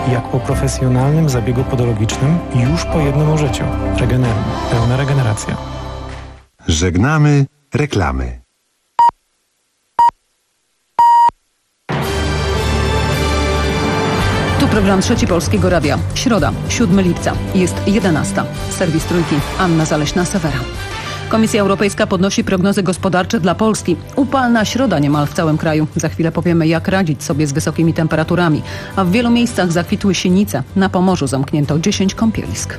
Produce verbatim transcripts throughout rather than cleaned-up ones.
jak po profesjonalnym zabiegu podologicznym już po jednym użyciu. Regenerum. Pełna regeneracja. Żegnamy reklamy. Tu program Trzeci Polskiego Radia. Środa, siódmego lipca. Jest jedenasta. Serwis Trójki. Anna Zaleśna-Sewera. Komisja Europejska podnosi prognozy gospodarcze dla Polski. Upalna środa niemal w całym kraju. Za chwilę powiemy, jak radzić sobie z wysokimi temperaturami. A w wielu miejscach zakwitły sinice. Na Pomorzu zamknięto dziesięć kąpielisk.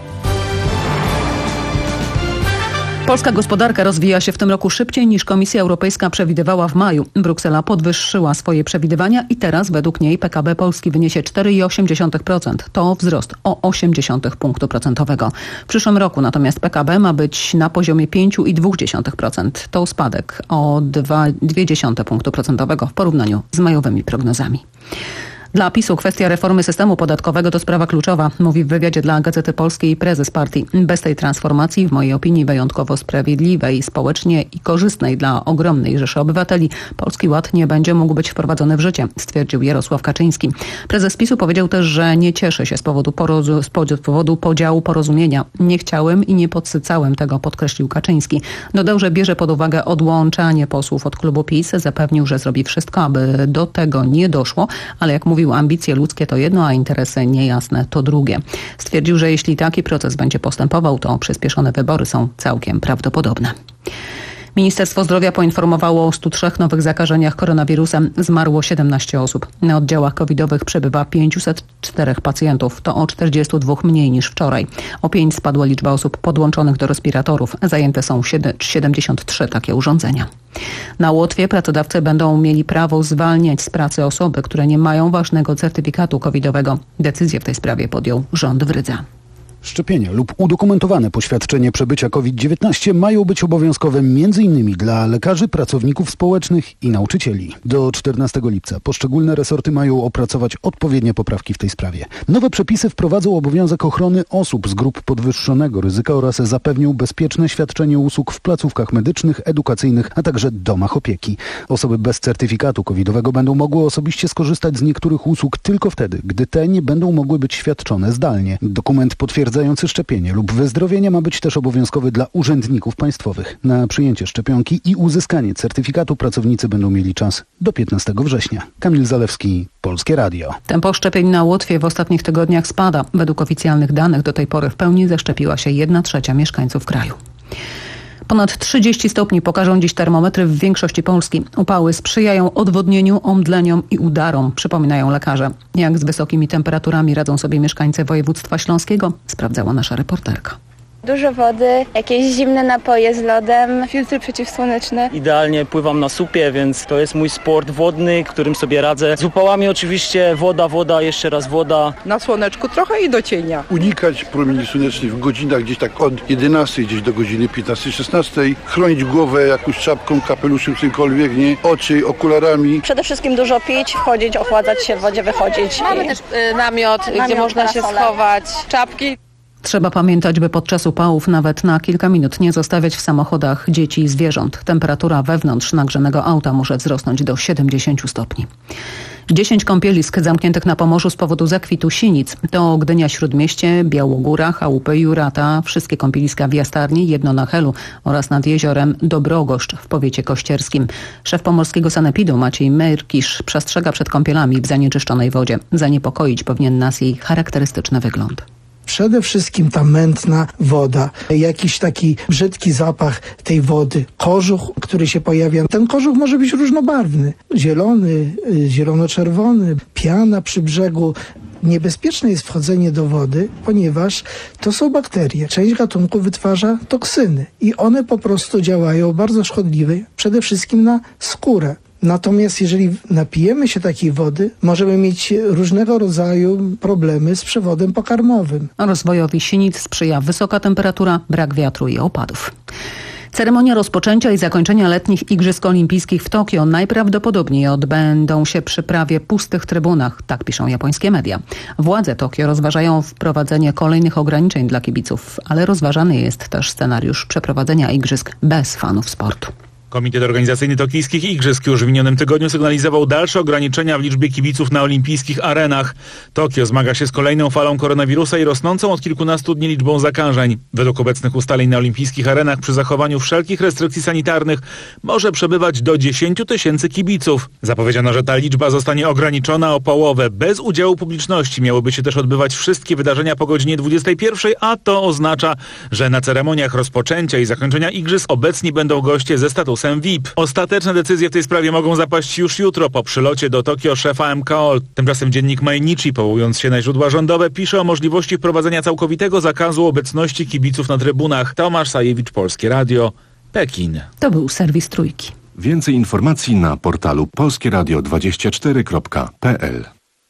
Polska gospodarka rozwija się w tym roku szybciej niż Komisja Europejska przewidywała w maju. Bruksela podwyższyła swoje przewidywania i teraz według niej P K B Polski wyniesie cztery przecinek osiem procent. To wzrost o osiem punktu procentowego. W przyszłym roku natomiast P K B ma być na poziomie pięć przecinek dwa procent. To spadek o dwa przecinek dwa punktu procentowego w porównaniu z majowymi prognozami. Dla PiSu kwestia reformy systemu podatkowego to sprawa kluczowa, mówi w wywiadzie dla Gazety Polskiej prezes partii. Bez tej transformacji, w mojej opinii wyjątkowo sprawiedliwej, społecznie i korzystnej dla ogromnej rzeszy obywateli, Polski Ład nie będzie mógł być wprowadzony w życie, stwierdził Jarosław Kaczyński. Prezes PiSu powiedział też, że nie cieszy się z powodu, porozu- z powodu podziału porozumienia. Nie chciałem i nie podsycałem tego, podkreślił Kaczyński. Dodał, że bierze pod uwagę odłączanie posłów od klubu PiS. Zapewnił, że zrobi wszystko, aby do tego nie doszło, ale jak mówił, ambicje ludzkie to jedno, a interesy niejasne to drugie. Stwierdził, że jeśli taki proces będzie postępował, to przyspieszone wybory są całkiem prawdopodobne. Ministerstwo Zdrowia poinformowało o stu trzech nowych zakażeniach koronawirusem. Zmarło siedemnaście osób. Na oddziałach covidowych przebywa pięćset czterech pacjentów. To o czterdziestu dwóch mniej niż wczoraj. O pięć spadła liczba osób podłączonych do respiratorów. Zajęte są siedemdziesiąt trzy takie urządzenia. Na Łotwie pracodawcy będą mieli prawo zwalniać z pracy osoby, które nie mają ważnego certyfikatu covidowego. Decyzję w tej sprawie podjął rząd w Rydze. Szczepienia lub udokumentowane poświadczenie przebycia COVID dziewiętnaście mają być obowiązkowe między innymi dla lekarzy, pracowników społecznych i nauczycieli. Do czternastego lipca poszczególne resorty mają opracować odpowiednie poprawki w tej sprawie. Nowe przepisy wprowadzą obowiązek ochrony osób z grup podwyższonego ryzyka oraz zapewnią bezpieczne świadczenie usług w placówkach medycznych, edukacyjnych, a także domach opieki. Osoby bez certyfikatu covidowego będą mogły osobiście skorzystać z niektórych usług tylko wtedy, gdy te nie będą mogły być świadczone zdalnie. Dokument potwierdza potwierdzający szczepienie lub wyzdrowienie ma być też obowiązkowy dla urzędników państwowych. Na przyjęcie szczepionki i uzyskanie certyfikatu pracownicy będą mieli czas do piętnastego września. Kamil Zalewski, Polskie Radio. Tempo szczepień na Łotwie w ostatnich tygodniach spada. Według oficjalnych danych do tej pory w pełni zaszczepiła się jedna trzecia mieszkańców kraju. Ponad trzydzieści stopni pokażą dziś termometry w większości Polski. Upały sprzyjają odwodnieniu, omdleniom i udarom, przypominają lekarze. Jak z wysokimi temperaturami radzą sobie mieszkańcy województwa śląskiego, sprawdzała nasza reporterka. Dużo wody, jakieś zimne napoje z lodem, filtry przeciwsłoneczne. Idealnie pływam na supie, więc to jest mój sport wodny, którym sobie radzę. Z upałami oczywiście woda, woda, jeszcze raz woda. Na słoneczku trochę i do cienia. Unikać promieni słonecznych w godzinach gdzieś tak od jedenastej gdzieś do godziny piętnastej szesnastej. Chronić głowę jakąś czapką, kapeluszem, czymkolwiek, nie? Oczy, okularami. Przede wszystkim dużo pić, wchodzić, ochładzać się w wodzie, wychodzić. Mamy też y, namiot, namiot, gdzie można się schować, czapki. Trzeba pamiętać, by podczas upałów nawet na kilka minut nie zostawiać w samochodach dzieci i zwierząt. Temperatura wewnątrz nagrzanego auta może wzrosnąć do siedemdziesięciu stopni. dziesięć kąpielisk zamkniętych na Pomorzu z powodu zakwitu sinic. To Gdynia Śródmieście, Białogóra, Chałupy, Jurata, wszystkie kąpieliska w Jastarni, jedno na Helu oraz nad jeziorem Dobrogoszcz w powiecie kościerskim. Szef pomorskiego sanepidu Maciej Myrkisz przestrzega przed kąpielami w zanieczyszczonej wodzie. Zaniepokoić powinien nas jej charakterystyczny wygląd. Przede wszystkim ta mętna woda, jakiś taki brzydki zapach tej wody, kożuch, który się pojawia. Ten kożuch może być różnobarwny, zielony, zielono-czerwony, piana przy brzegu. Niebezpieczne jest wchodzenie do wody, ponieważ to są bakterie. Część gatunku wytwarza toksyny i one po prostu działają bardzo szkodliwe, przede wszystkim na skórę. Natomiast jeżeli napijemy się takiej wody, możemy mieć różnego rodzaju problemy z przewodem pokarmowym. Rozwojowi sinic sprzyja wysoka temperatura, brak wiatru i opadów. Ceremonia rozpoczęcia i zakończenia letnich Igrzysk Olimpijskich w Tokio najprawdopodobniej odbędą się przy prawie pustych trybunach, tak piszą japońskie media. Władze Tokio rozważają wprowadzenie kolejnych ograniczeń dla kibiców, ale rozważany jest też scenariusz przeprowadzenia igrzysk bez fanów sportu. Komitet Organizacyjny Tokijskich Igrzysk już w minionym tygodniu sygnalizował dalsze ograniczenia w liczbie kibiców na olimpijskich arenach. Tokio zmaga się z kolejną falą koronawirusa i rosnącą od kilkunastu dni liczbą zakażeń. Według obecnych ustaleń na olimpijskich arenach przy zachowaniu wszelkich restrykcji sanitarnych może przebywać do dziesięciu tysięcy kibiców. Zapowiedziano, że ta liczba zostanie ograniczona o połowę. Bez udziału publiczności miałyby się też odbywać wszystkie wydarzenia po godzinie dwudziestej pierwszej, a to oznacza, że na ceremoniach rozpoczęcia i zakończenia igrzysk obecni będą goście ze statusem V I P. Ostateczne decyzje w tej sprawie mogą zapaść już jutro po przylocie do Tokio szefa M K O. Tymczasem dziennik Mainichi, powołując się na źródła rządowe, pisze o możliwości wprowadzenia całkowitego zakazu obecności kibiców na trybunach. Tomasz Sajewicz, Polskie Radio, Pekin. To był serwis Trójki. Więcej informacji na portalu polskieradio dwadzieścia cztery kropka p l.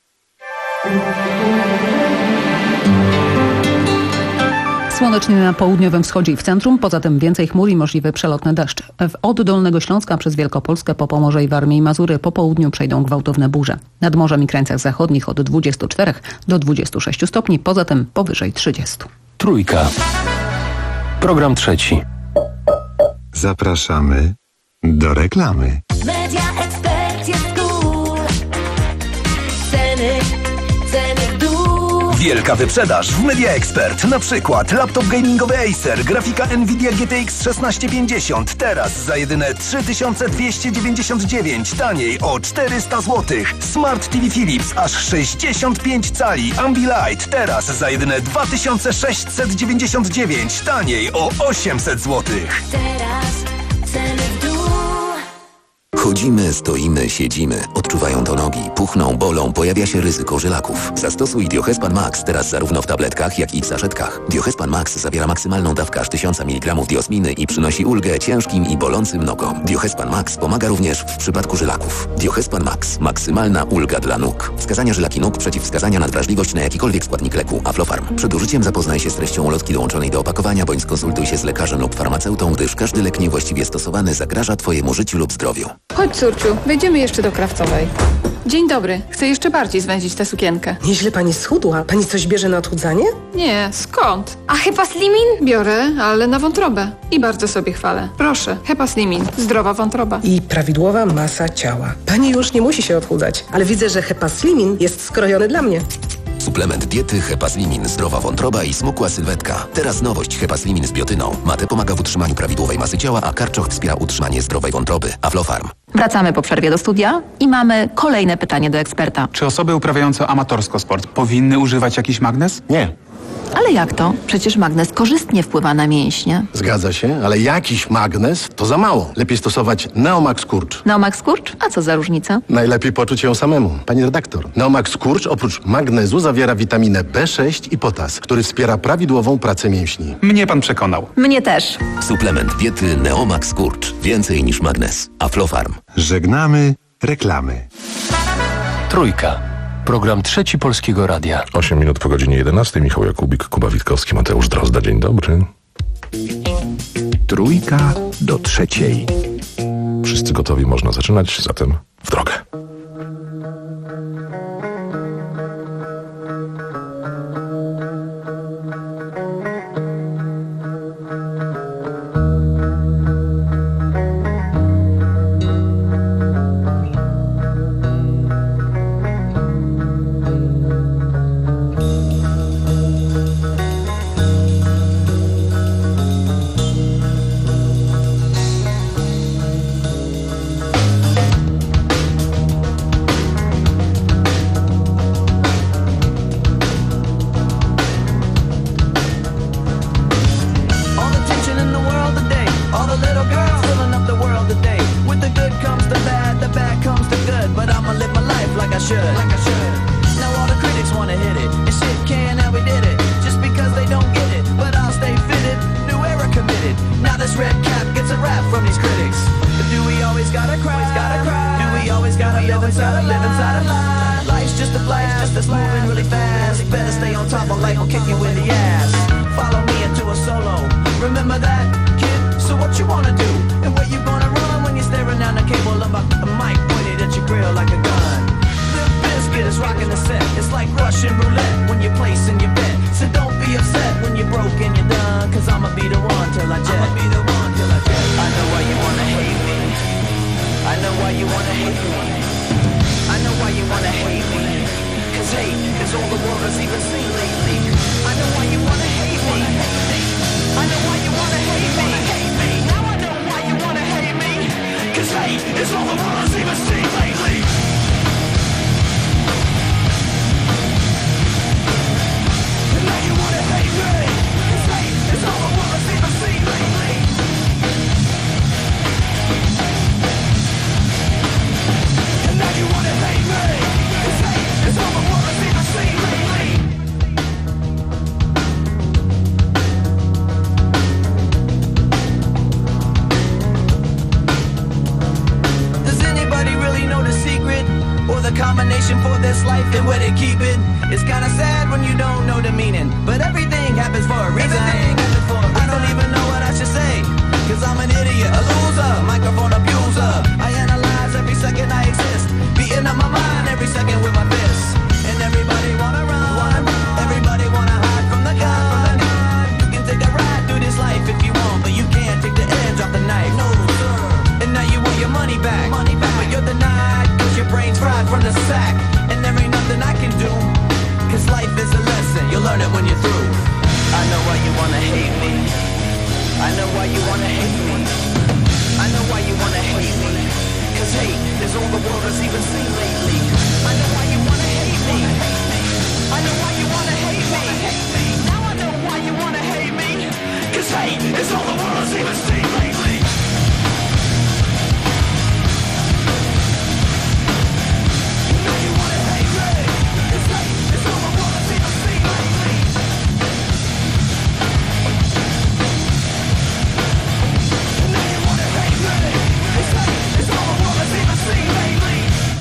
Słonecznie na południowym wschodzie i w centrum, poza tym więcej chmur i możliwe przelotne deszcze. Od Dolnego Śląska przez Wielkopolskę po Pomorze i Warmię i Mazury po południu przejdą gwałtowne burze. Nad morzem i krańcach zachodnich od dwudziestu czterech do dwudziestu sześciu stopni, poza tym powyżej trzydziestu. Trójka. Program trzeci. Zapraszamy do reklamy. Media Expert jest cool. Ceny, ceny w dół. Wielka wyprzedaż w Media Expert. Na przykład laptop gamingowy Acer, grafika Nvidia G T X szesnaście pięćdziesiąt. Teraz za jedyne trzy tysiące dwieście dziewięćdziesiąt dziewięć. Taniej o czterysta złotych. Smart T V Philips aż sześćdziesiąt pięć cali. Ambilight teraz za jedyne dwa tysiące sześćset dziewięćdziesiąt dziewięć. Taniej o osiemset złotych. Teraz ceny w dół. Chodzimy, stoimy, siedzimy. Odczuwają to nogi, puchną, bolą, pojawia się ryzyko żylaków. Zastosuj Diohespan Max teraz zarówno w tabletkach, jak i w saszetkach. Diohespan Max zawiera maksymalną dawkę aż tysiąc miligramów diosminy i przynosi ulgę ciężkim i bolącym nogom. Diohespan Max pomaga również w przypadku żylaków. Diohespan Max. Maksymalna ulga dla nóg. Wskazania żylaki nóg, przeciwwskazania na wrażliwość na jakikolwiek składnik leku. Aflofarm. Przed użyciem zapoznaj się z treścią ulotki dołączonej do opakowania, bądź skonsultuj się z lekarzem lub farmaceutą, gdyż każdy lek niewłaściwie stosowany zagraża Twojemu życiu lub zdrowiu. Chodź, córciu, wejdziemy jeszcze do Krawcowej. Dzień dobry. Chcę jeszcze bardziej zwęzić tę sukienkę. Nieźle pani schudła. Pani coś bierze na odchudzanie? Nie, skąd? A Hepaslimin? Biorę, ale na wątrobę. I bardzo sobie chwalę. Proszę, Hepaslimin. Zdrowa wątroba. I prawidłowa masa ciała. Pani już nie musi się odchudzać, ale widzę, że Hepaslimin jest skrojony dla mnie. Suplement diety Hepaslimin, zdrowa wątroba i smukła sylwetka. Teraz nowość Hepaslimin z biotyną. Mate pomaga w utrzymaniu prawidłowej masy ciała, a karczoch wspiera utrzymanie zdrowej wątroby. Aflofarm. Wracamy po przerwie do studia i mamy kolejne pytanie do eksperta. Czy osoby uprawiające amatorsko sport powinny używać jakiś magnez? Nie. Ale jak to? Przecież magnez korzystnie wpływa na mięśnie. Zgadza się, ale jakiś magnez to za mało. Lepiej stosować Neomax Skurcz. Neomax Skurcz? A co za różnica? Najlepiej poczuć ją samemu. Pani redaktor, Neomax Skurcz oprócz magnezu zawiera witaminę B sześć i potas, który wspiera prawidłową pracę mięśni. Mnie pan przekonał. Mnie też. Suplement diety Neomax Skurcz. Więcej niż magnez. Aflofarm. Żegnamy reklamy. Trójka. Program Trzeci Polskiego Radia. osiem minut po godzinie jedenastej. Michał Jakubik, Kuba Witkowski, Mateusz Drozda. Dzień dobry. Trójka do trzeciej. Wszyscy gotowi, można zaczynać, zatem w drogę. Till I jet. I know why you wanna hate me. know why you wanna hate me. I know why you wanna hate me. Cause hate is all the world has even seen lately. I know why you wanna hate me. I know why you wanna hate me. Now I know why you wanna hate me. Cause hate is all the world has even seen lately. And now you wanna hate me. Cause hate is all the world has even seen lately. And now you wanna hate me. Cause hate is all the world has even seen lately. Does anybody really know the secret? Or the combination for this life and where they keep it? It's kinda sad when you don't know the meaning, but everything happens for a reason. I don't even know what I should say, cause I'm an idiot, a loser, microphone abuser. I analyze every second I exist, beating up my mind every second with my fists. And everybody wanna run, everybody wanna hide from the gun. You can take a ride through this life if you want, but you can't take the edge off the knife. No, sir. And now you want your money back, money back. But you're denied, cause your brain's fried from the sack. And there ain't nothing I can do, cause life is a lesson, you'll learn it when you're through. I know why you wanna hate me. I know why you wanna hate me. I know why you wanna hate me. Cause hate is all the world has even seen lately. I know why you wanna hate me. I know why you wanna hate me. Now I know why you wanna hate me. Cause hate is all the world has even seen lately. Now you wanna hate me. Cause hate is all the world has even seen lately. Now you wanna hate me. Cause hate is all the world has even seen lately.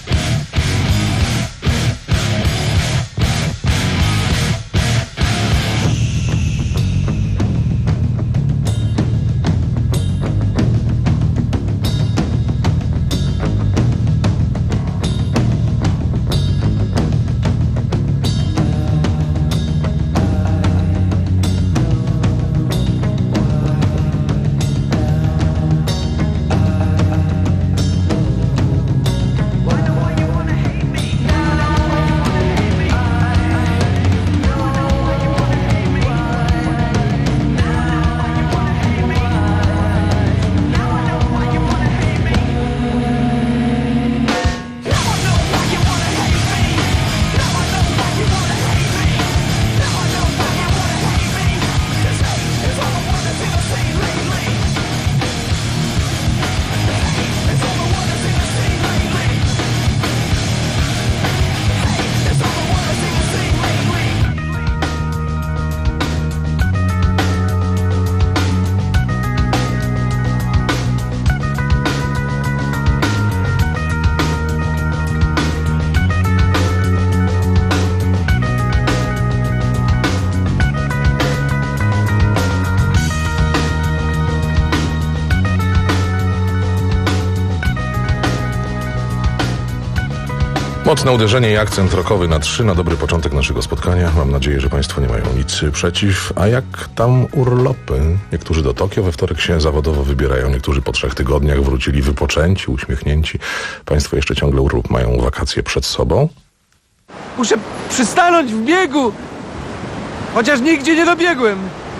Mocne uderzenie i akcent rockowy na trzy na dobry początek naszego spotkania. Mam nadzieję, że Państwo nie mają nic przeciw. A jak tam urlopy? Niektórzy do Tokio we wtorek się zawodowo wybierają, niektórzy po trzech tygodniach wrócili wypoczęci, uśmiechnięci. Państwo jeszcze ciągle urlop mają, wakacje przed sobą. Muszę przystanąć w biegu, chociaż nigdzie nie dobiegłem.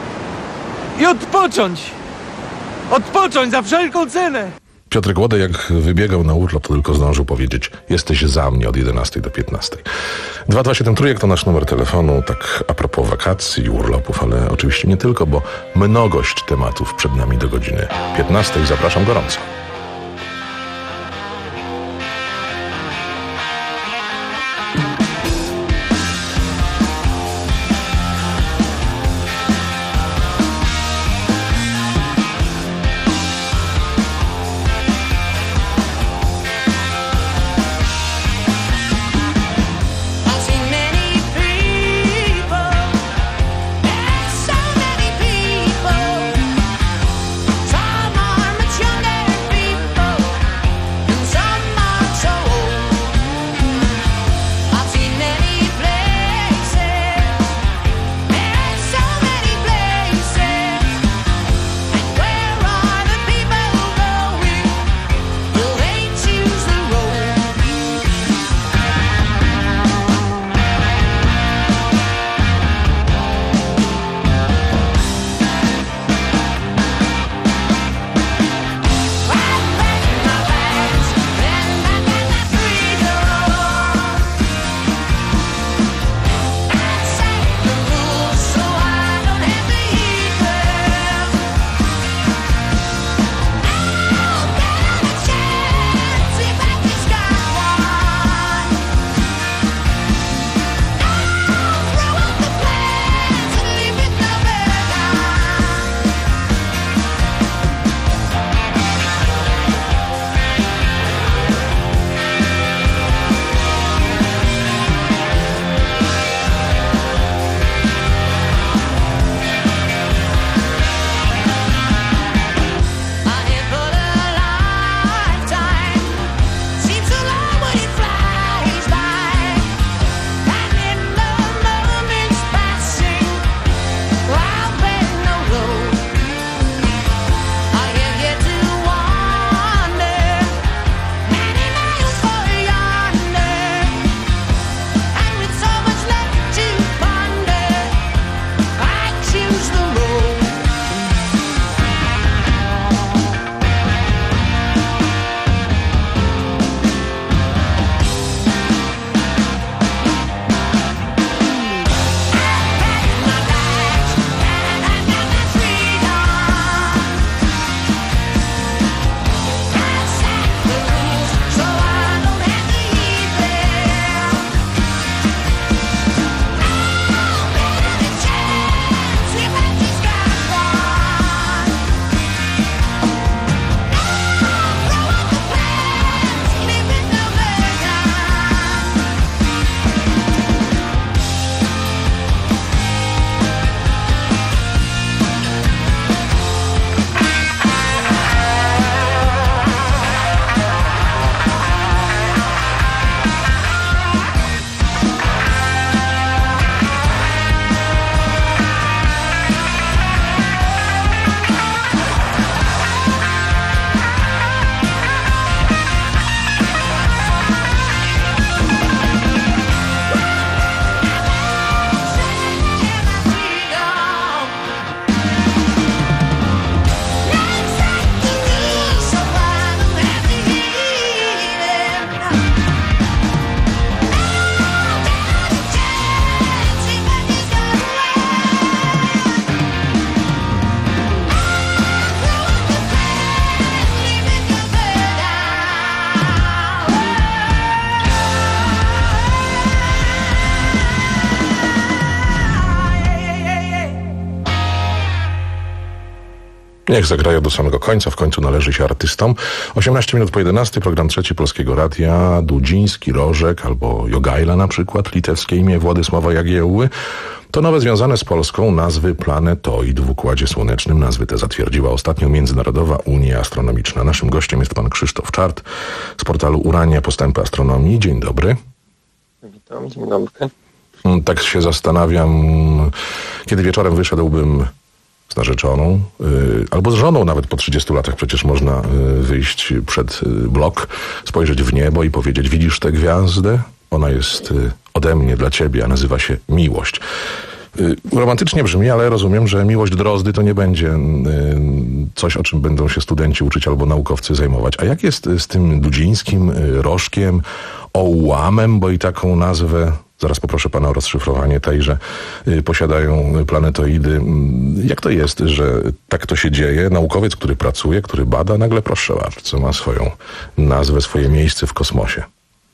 I odpocząć. Odpocząć za wszelką cenę. Piotr Głodek, jak wybiegał na urlop, to tylko zdążył powiedzieć: jesteś za mnie od jedenastej do piętnastej. dwa dwa siedem trójek to nasz numer telefonu, tak a propos wakacji i urlopów, ale oczywiście nie tylko, bo mnogość tematów przed nami do godziny piętnastej. Zapraszam gorąco. Some are much younger. Niech zagrają do samego końca, w końcu należy się artystom. osiemnaście minut po jedenastej, program trzeci Polskiego Radia, Dudziński, Rożek albo Jogajla na przykład, litewskie imię Władysława Jagiełły. To nowe związane z Polską nazwy planetoid w Układzie Słonecznym. Nazwy te zatwierdziła ostatnio Międzynarodowa Unia Astronomiczna. Naszym gościem jest pan Krzysztof Czart z portalu Urania Postępy Astronomii. Dzień dobry. Witam, dzień dobry. Tak się zastanawiam, kiedy wieczorem wyszedłbym z narzeczoną, yy, albo z żoną, nawet po trzydziestu latach przecież można yy, wyjść przed yy, blok, spojrzeć w niebo i powiedzieć: widzisz tę gwiazdę? Ona jest yy, ode mnie dla ciebie, a nazywa się miłość. Yy, romantycznie brzmi, ale rozumiem, że miłość Drozdy to nie będzie yy, coś, o czym będą się studenci uczyć albo naukowcy zajmować. A jak jest z tym Dudzińskim, yy, Rożkiem, Ołamem, bo i taką nazwę, zaraz poproszę pana o rozszyfrowanie tejże, y, posiadają planetoidy. Jak to jest, że tak to się dzieje? Naukowiec, który pracuje, który bada, nagle, proszę bardzo, ma swoją nazwę, swoje miejsce w kosmosie.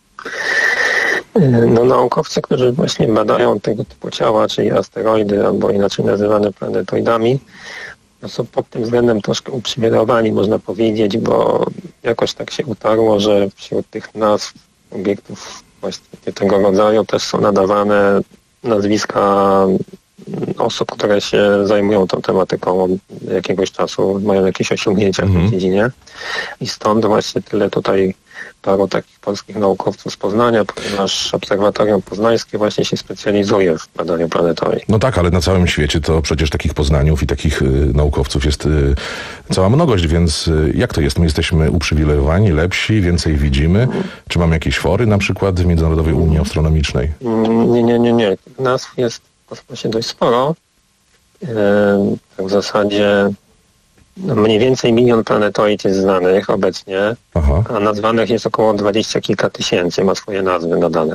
No, naukowcy, którzy właśnie badają tego typu ciała, czyli asteroidy, albo inaczej nazywane planetoidami, no są pod tym względem troszkę uprzywilejowani, można powiedzieć, bo jakoś tak się utarło, że wśród tych nazw obiektów właściwie tego rodzaju też są nadawane nazwiska osób, które się zajmują tą tematyką od jakiegoś czasu, mają jakieś osiągnięcia w tej dziedzinie. I stąd właśnie tyle tutaj paru takich polskich naukowców z Poznania, ponieważ Obserwatorium Poznańskie właśnie się specjalizuje w badaniu planetoid. No tak, ale na całym świecie to przecież takich Poznaniów i takich y, naukowców jest y, cała mnogość, więc y, jak to jest? My jesteśmy uprzywilejowani, lepsi, więcej widzimy? Mm. Czy mamy jakieś fory na przykład w Międzynarodowej Unii Astronomicznej? Nie, nie, nie, nie. Nazw jest w kosmosie dość sporo. Yy, tak w zasadzie no mniej więcej milion planetoid jest znanych obecnie, Aha. a nazwanych jest około dwadzieścia kilka tysięcy, ma swoje nazwy nadane.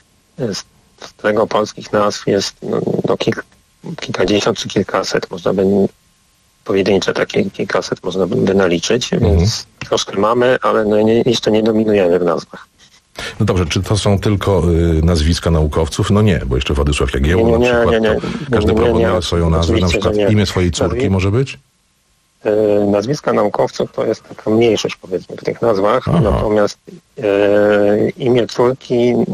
Z tego polskich nazw jest no, no, kilk, kilkadziesiąt czy kilkaset, można by pojedyncze takie kilkaset można by naliczyć, mhm. więc troszkę mamy, ale no, nie, jeszcze nie dominujemy w nazwach. No dobrze, czy to są tylko y, nazwiska naukowców? No nie, bo jeszcze Władysław Jagiełła nie, nie, na przykład, nie, nie, nie. każdy nie, nie, proponuje nie, swoją nazwę, na przykład imię swojej córki Nazwi... może być? Yy, nazwiska naukowców to jest taka mniejszość, powiedzmy, w tych nazwach, Aha. natomiast yy, imię córki yy,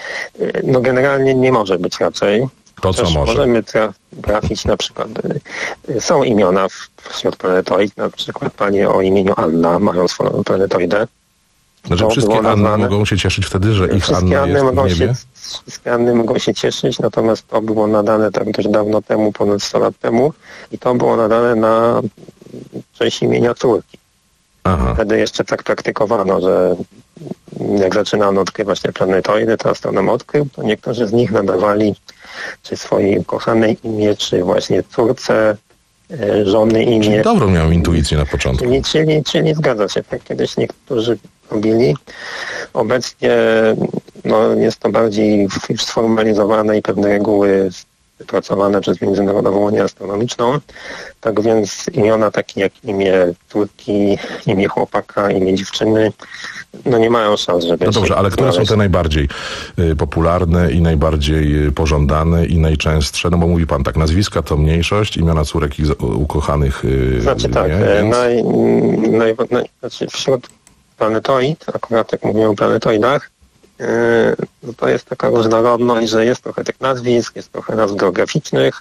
no generalnie nie może być raczej. To co może? Możemy traf, trafić na przykład, yy, są imiona wśród planetoid, na przykład panie o imieniu Anna mają swoją planetoidę. Znaczy wszystkie Anny nazwane. Mogą się cieszyć wtedy, że ich wszystkie Anna jest mogą w niebie? Się, wszystkie Anny mogą się cieszyć, natomiast to było nadane tak dość dawno temu, ponad sto lat temu i to było nadane na cześć imienia córki. Aha. Wtedy jeszcze tak praktykowano, że jak zaczynano odkrywać te planetoidy, to astronom odkrył, to niektórzy z nich nadawali czy swojej ukochanej imię, czy właśnie córce, żony imię. Czyli dobrą miałem intuicję na początku. Czyli, czyli, czyli zgadza się, tak kiedyś niektórzy robili. Obecnie no, jest to bardziej już sformalizowane i pewne reguły wypracowane przez Międzynarodową Unię Astronomiczną. Tak więc imiona takie jak imię córki, imię chłopaka, imię dziewczyny, no nie mają szans, żeby... No dobrze, ale które są te najbardziej y, popularne i najbardziej y, pożądane i najczęstsze? No bo mówi pan tak, nazwiska to mniejszość, imiona córek i ukochanych y, Znaczy tak, nie, więc... naj, naj, naj, znaczy wśród planetoid, akurat jak mówimy o planetoidach, yy, no to jest taka różnorodność, że jest trochę tych nazwisk, jest trochę nazw geograficznych.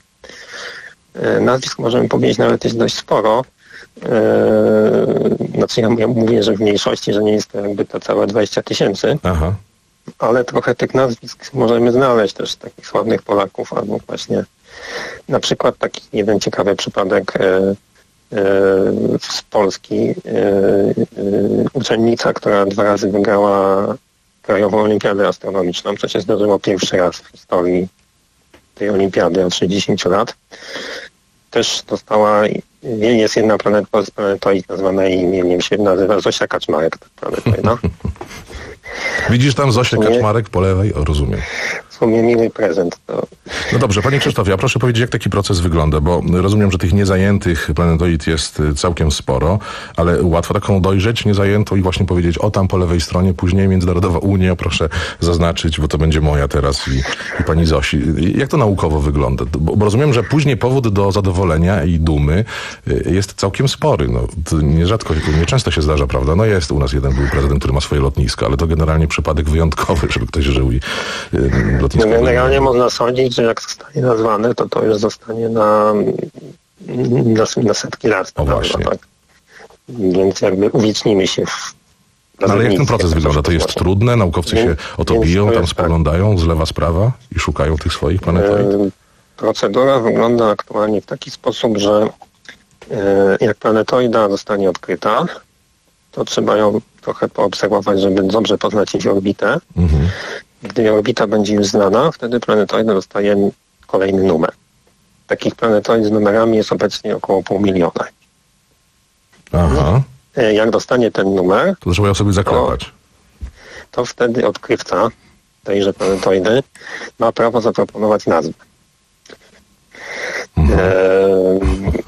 Yy, nazwisk możemy powiedzieć nawet jest dość sporo. Yy, znaczy ja, ja mówię, że w mniejszości, że nie jest to jakby to całe dwadzieścia tysięcy. Aha. Ale trochę tych nazwisk możemy znaleźć też takich sławnych Polaków, albo właśnie na przykład taki jeden ciekawy przypadek yy, z Polski, uczennica, która dwa razy wygrała Krajową Olimpiadę Astronomiczną, co się zdarzyło pierwszy raz w historii tej olimpiady od sześćdziesięciu lat. Też dostała, jest jedna planeta z planetoid nazwana jej imieniem, się nazywa Zosia Kaczmarek, ta planetoida. Widzisz tam Zosię Kaczmarek po lewej? O, rozumiem. W sumie miły prezent. To... No dobrze, panie Krzysztofie, a proszę powiedzieć, jak taki proces wygląda, bo rozumiem, że tych niezajętych planetoid jest całkiem sporo, ale łatwo taką dojrzeć niezajętą i właśnie powiedzieć, o tam po lewej stronie, później Międzynarodowa Unia, proszę zaznaczyć, bo to będzie moja teraz i, i pani Zosi. Jak to naukowo wygląda? Bo, bo rozumiem, że później powód do zadowolenia i dumy jest całkiem spory. No, to nierzadko, nieczęsto się zdarza, prawda? No jest u nas jeden był prezydent, który ma swoje lotnisko, ale to generalnie przypadek wyjątkowy, żeby ktoś żył i y, lotnisko... No, generalnie można sądzić, że jak zostanie nazwane, to to już zostanie na, na, na setki lat. O właśnie. Tak? Więc jakby uwiecznimy się w... No, ale jak ten proces wygląda? To jest trudne? Naukowcy więc, się o to biją, tam spoglądają tak. z lewa sprawa i szukają tych swoich planetoid? E, procedura wygląda aktualnie w taki sposób, że e, jak planetoida zostanie odkryta, to trzeba ją trochę poobserwować, żeby dobrze poznać jej orbitę. Mhm. Gdy orbita będzie już znana, wtedy planetoida dostaje kolejny numer. Takich planetoid z numerami jest obecnie około pół miliona. Aha. Jak dostanie ten numer, to trzeba ją sobie zaklepać. To, to wtedy odkrywca tejże planetoidy ma prawo zaproponować nazwę. Mhm. E-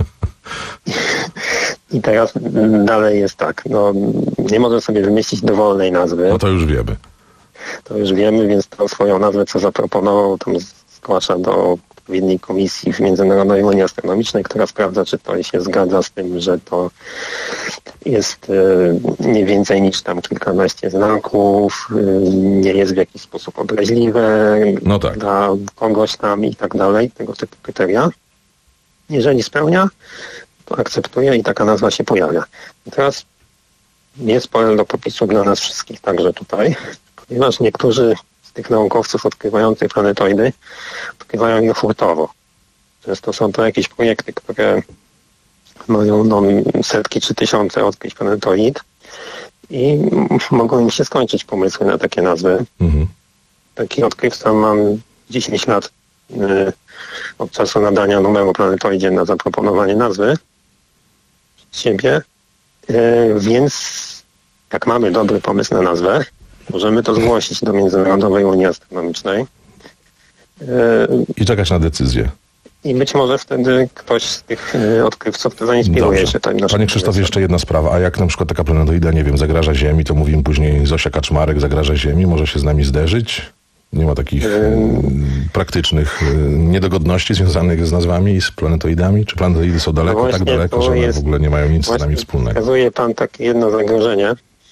I teraz dalej jest tak, no nie może sobie wymyślić dowolnej nazwy. No to już wiemy. To już wiemy, więc tą swoją nazwę, co zaproponował, tam zgłasza do odpowiedniej komisji w Międzynarodowej Unii Astronomicznej, która sprawdza, czy to się zgadza z tym, że to jest e, nie więcej niż tam kilkanaście znaków, e, nie jest w jakiś sposób obraźliwe no tak. dla kogoś tam i tak dalej, tego typu kryteria. Jeżeli spełnia, to akceptuje i taka nazwa się pojawia. I teraz jest pole do popisu dla nas wszystkich także tutaj, ponieważ niektórzy z tych naukowców odkrywających planetoidy odkrywają je hurtowo. Często są to jakieś projekty, które mają no, setki czy tysiące odkryć planetoid i mogą im się skończyć pomysły na takie nazwy. Mhm. Taki odkrywca mam dziesięć lat y, od czasu nadania numeru planetoidzie na zaproponowanie nazwy siebie, y, więc jak mamy dobry pomysł na nazwę, możemy to zgłosić do Międzynarodowej Unii Astronomicznej. I czekać na decyzję. I być może wtedy ktoś z tych odkrywców to zainspiruje Dobrze. się. Tym naszym Panie Krzysztofie, jeszcze jedna sprawa. A jak na przykład taka planetoida, nie wiem, zagraża Ziemi, to mówimy później Zosia Kaczmarek zagraża Ziemi, może się z nami zderzyć? Nie ma takich hmm. praktycznych niedogodności związanych z nazwami i z planetoidami? Czy planetoidy są daleko, no tak daleko, że one w ogóle nie mają nic z nami wspólnego? Wskazuje pan takie jedno zagrożenie,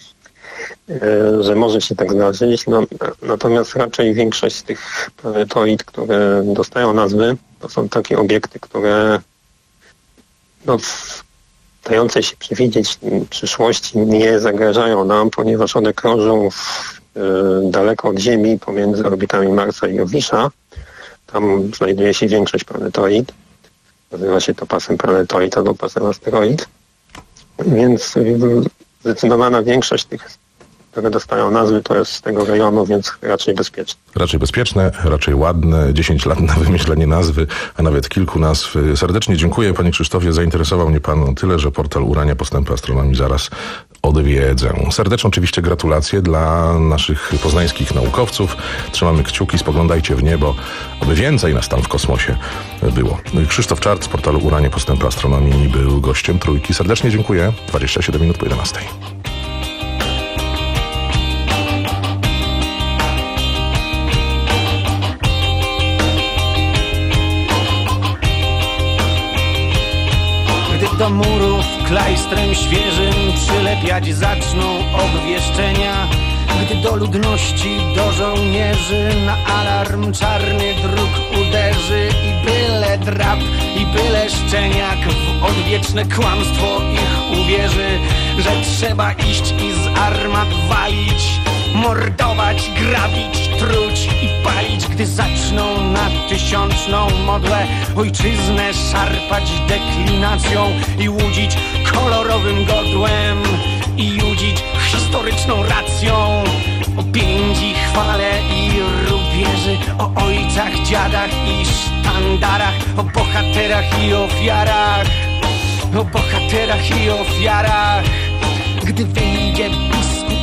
że może się tak zdarzyć, no, natomiast raczej większość z tych planetoid, które dostają nazwy, to są takie obiekty, które no, w dającej się przewidzieć przyszłości nie zagrażają nam, ponieważ one krążą w, y, daleko od Ziemi pomiędzy orbitami Marsa i Jowisza. Tam znajduje się większość planetoid. Nazywa się to pasem planetoid albo pasem asteroid. Więc y, zdecydowana większość tych, które dostają nazwy, to jest z tego rejonu, więc raczej bezpieczne. Raczej bezpieczne, raczej ładne. dziesięć lat na wymyślenie nazwy, a nawet kilku nazw. Serdecznie dziękuję, panie Krzysztofie. Zainteresował mnie pan o tyle, że portal Urania Postępy Astronomii zaraz odwiedzę. Serdeczne oczywiście gratulacje dla naszych poznańskich naukowców. Trzymamy kciuki, spoglądajcie w niebo, aby więcej nas tam w kosmosie było. Krzysztof Czart z portalu Urania Postępy Astronomii był gościem Trójki. Serdecznie dziękuję. dwadzieścia siedem minut po jedenastej. Do murów klajstrem świeżym przylepiać zaczną obwieszczenia, gdy do ludności, do żołnierzy na alarm czarny druk uderzy i byle drab, i byle szczeniak w odwieczne kłamstwo ich uwierzy, że trzeba iść i z armat walić, mordować, grabić, truć i palić, gdy zaczną na tysiączną modłę ojczyznę szarpać deklinacją i łudzić kolorowym godłem i judzić historyczną racją o piędzi, chwale i rubieży, o ojcach, dziadach i sztandarach, o bohaterach i ofiarach, o bohaterach i ofiarach. Gdy wyjdzie biskup, pastor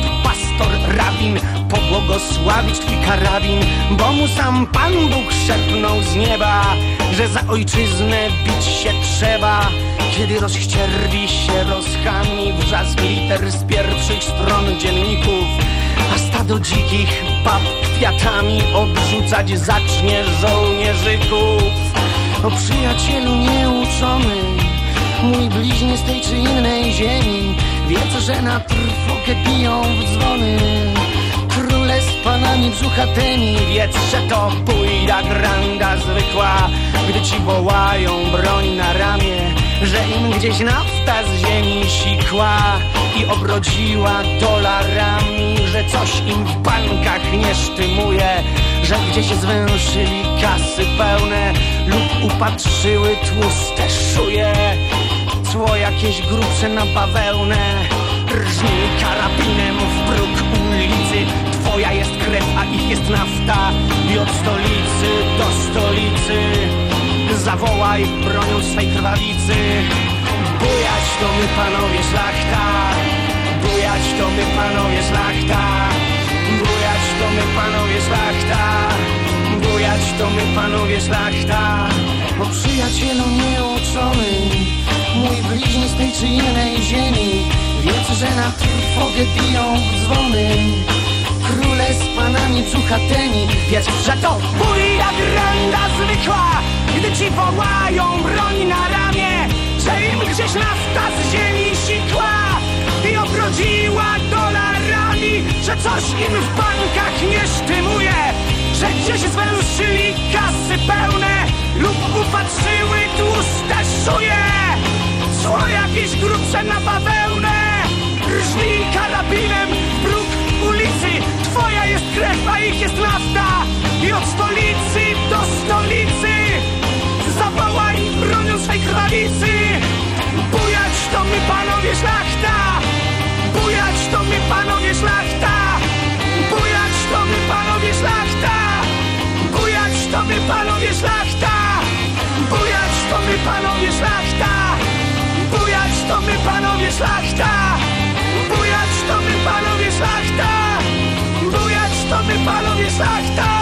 pastor, rabin, pobłogosławić twój karabin, bo mu sam Pan Bóg szepnął z nieba, że za ojczyznę bić się trzeba. Kiedy rozścierwi się rozchami wrzask liter z pierwszych stron dzienników, a stado dzikich bab kwiatami obrzucać zacznie żołnierzyków. O przyjacielu nieuczony, mój bliźnie z tej czy innej ziemi, wiedz, że na trwogę biją w dzwony króle z panami brzuchatymi. Wiedz, że to bójda granda zwykła, gdy ci wołają broń na ramię, że im gdzieś nafta z ziemi sikła i obrodziła dolarami, że coś im w bankach nie sztymuje, że gdzieś zwęszyli kasy pełne lub upatrzyły tłuste szuje. Cło jakieś grubsze na bawełnę, rżnij karabinem w próg ulicy. Twoja jest krew, a ich jest nafta i od stolicy do stolicy zawołaj bronią swej krwawicy. Bujać to my panowie szlachta, bujać to my panowie szlachta, bujać to my panowie szlachta, bujać to my panowie szlachta. O przyjacielu nieuczony, mój bliźni z tej czy innej ziemi, wiedz, że na trwogę biją w dzwony króle z panami brzuchatymi. Wiedz, że to bójda granda zwykła, gdy ci wołają broń na ramię, że im gdzieś nafta z ziemi sikła i obrodziła dolarami, że coś im w bankach nie sztymuje, że gdzieś zwęszyli kasy pełne lub upatrzyły tłuste szuje. Cło jakieś grubsze na bawełnę, rżnij karabinem w próg ulicy. Twoja jest krew, a ich jest nafta i od stolicy do stolicy zawołaj bronią swej krwawicy. Bujać to my panowie szlachta, bujać to my panowie szlachta, bujać to my panowie szlachta, bujać to my panowie szlachta, bujać to my panowie szlachta, bujać to my panowie szlachta, bujać to my panowie szlachta, bujać to my panowie szlachta.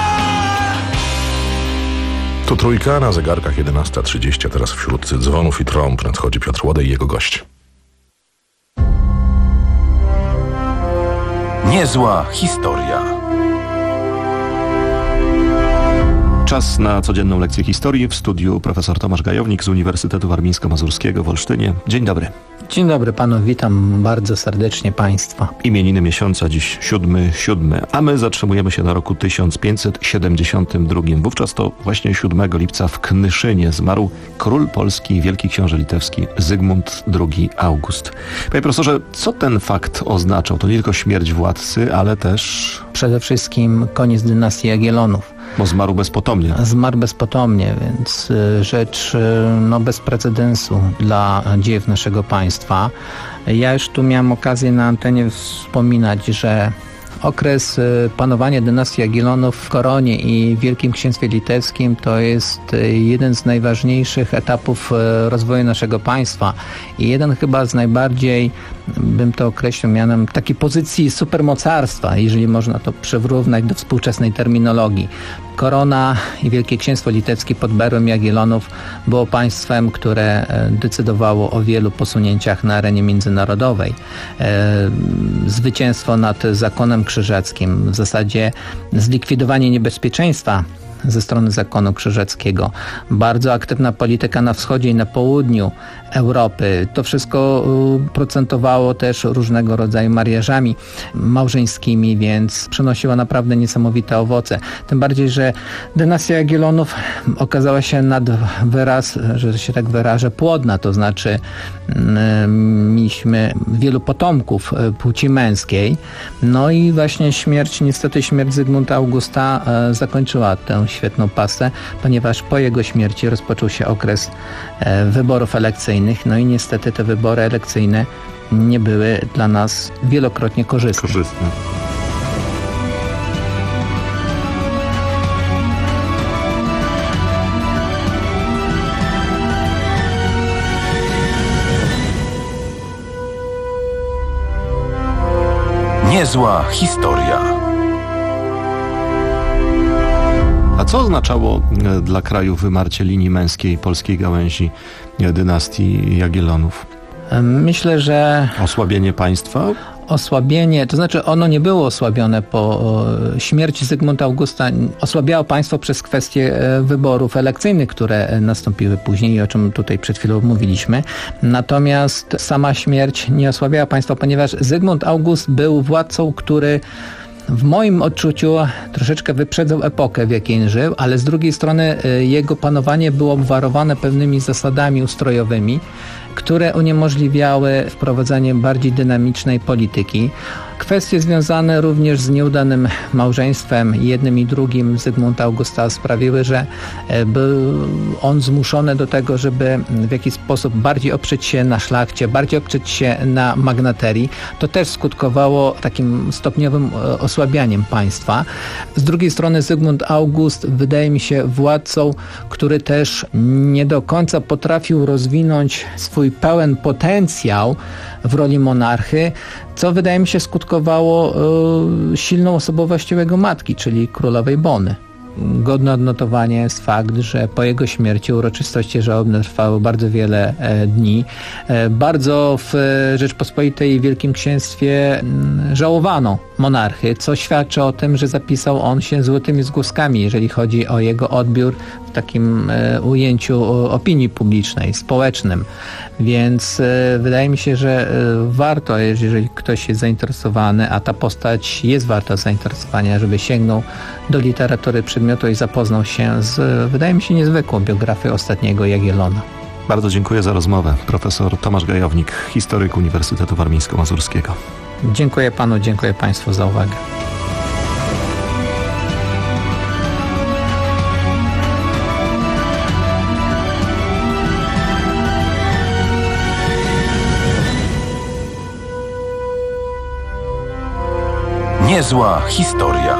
To Trójka, na zegarkach jedenasta trzydzieści, a teraz wśród dzwonów i trąb nadchodzi Piotr Łodej i jego gość. Niezła historia. Czas na codzienną lekcję historii. W studiu profesor Tomasz Gajownik z Uniwersytetu Warmińsko-Mazurskiego w Olsztynie. Dzień dobry. Dzień dobry panu, witam bardzo serdecznie państwa. Imieniny miesiąca dziś siódmy siódmy, a my zatrzymujemy się na roku tysiąc pięćset siedemdziesiątym drugim. Wówczas to właśnie siódmego lipca w Knyszynie zmarł król Polski i wielki książę litewski Zygmunt drugi August. Panie profesorze, co ten fakt oznaczał? To nie tylko śmierć władcy, ale też... Przede wszystkim koniec dynastii Jagiellonów. Bo zmarł bezpotomnie. Zmarł bezpotomnie, więc rzecz no, bez precedensu dla dziejów naszego państwa. Ja już tu miałem okazję na antenie wspominać, że okres panowania dynastii Jagiellonów w Koronie i Wielkim Księstwie Litewskim to jest jeden z najważniejszych etapów rozwoju naszego państwa i jeden chyba z najbardziej, bym to określił mianem takiej pozycji supermocarstwa, jeżeli można to przyrównać do współczesnej terminologii. Korona i Wielkie Księstwo Litewskie pod berłem Jagiellonów było państwem, które decydowało o wielu posunięciach na arenie międzynarodowej. Zwycięstwo nad zakonem krzyżackim, w zasadzie zlikwidowanie niebezpieczeństwa ze strony zakonu krzyżackiego, bardzo aktywna polityka na wschodzie i na południu Europy. To wszystko procentowało też różnego rodzaju mariażami małżeńskimi, więc przynosiło naprawdę niesamowite owoce. Tym bardziej, że dynastia Jagiellonów okazała się nad wyraz, że się tak wyrażę, płodna, to znaczy mieliśmy wielu potomków płci męskiej. No i właśnie śmierć, niestety śmierć Zygmunta Augusta zakończyła tę świetną pasę, ponieważ po jego śmierci rozpoczął się okres wyborów elekcyjnych, no i niestety te wybory elekcyjne nie były dla nas wielokrotnie korzystne. korzystne. Niezła Niezła historia. A co oznaczało dla kraju wymarcie linii męskiej polskiej gałęzi dynastii Jagiellonów? Myślę, że... Osłabienie państwa? Osłabienie, to znaczy ono nie było osłabione po śmierci Zygmunta Augusta. Osłabiało państwo przez kwestie wyborów elekcyjnych, które nastąpiły później i o czym tutaj przed chwilą mówiliśmy. Natomiast sama śmierć nie osłabiała państwa, ponieważ Zygmunt August był władcą, który w moim odczuciu troszeczkę wyprzedzał epokę, w jakiej żył, ale z drugiej strony jego panowanie było obwarowane pewnymi zasadami ustrojowymi, które uniemożliwiały wprowadzanie bardziej dynamicznej polityki. Kwestie związane również z nieudanym małżeństwem jednym i drugim Zygmunta Augusta sprawiły, że był on zmuszony do tego, żeby w jakiś sposób bardziej oprzeć się na szlachcie, bardziej oprzeć się na magnaterii. To też skutkowało takim stopniowym osłabianiem państwa. Z drugiej strony Zygmunt August wydaje mi się władcą, który też nie do końca potrafił rozwinąć swój pełen potencjał w roli monarchy, co wydaje mi się skutkowało y, silną osobowością jego matki, czyli królowej Bony. Godne odnotowania jest fakt, że po jego śmierci uroczystości żałobne trwały bardzo wiele e, dni. E, bardzo w Rzeczpospolitej i Wielkim Księstwie m, żałowano monarchy, co świadczy o tym, że zapisał on się złotymi zgłoskami, jeżeli chodzi o jego odbiór w takim e, ujęciu opinii publicznej, społecznym. Więc e, wydaje mi się, że e, warto, jeżeli ktoś jest zainteresowany, a ta postać jest warta zainteresowania, żeby sięgnął do literatury przedmiotu i zapoznał się z, wydaje mi się, niezwykłą biografią ostatniego Jagiellona. Bardzo dziękuję za rozmowę. Profesor Tomasz Gajownik, historyk Uniwersytetu Warmińsko-Mazurskiego. Dziękuję panu, dziękuję państwu za uwagę. Niezła historia.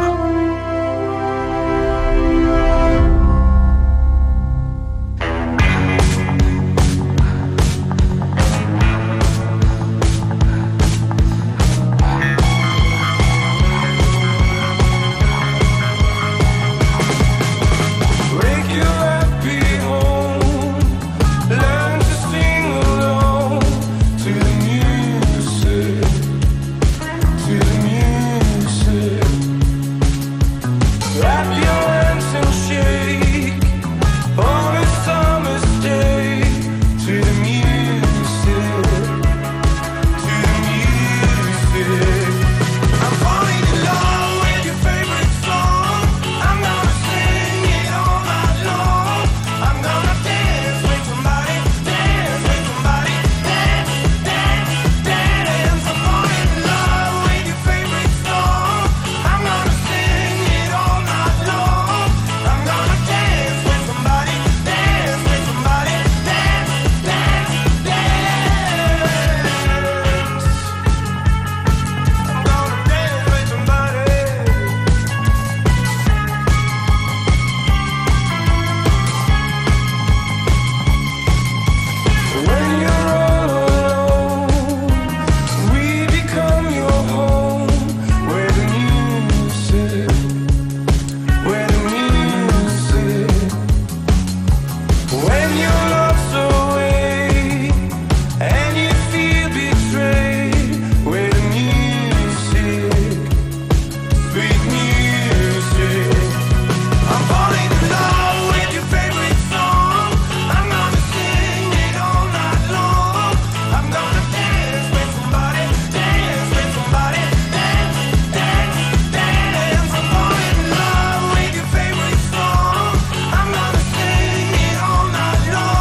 All night long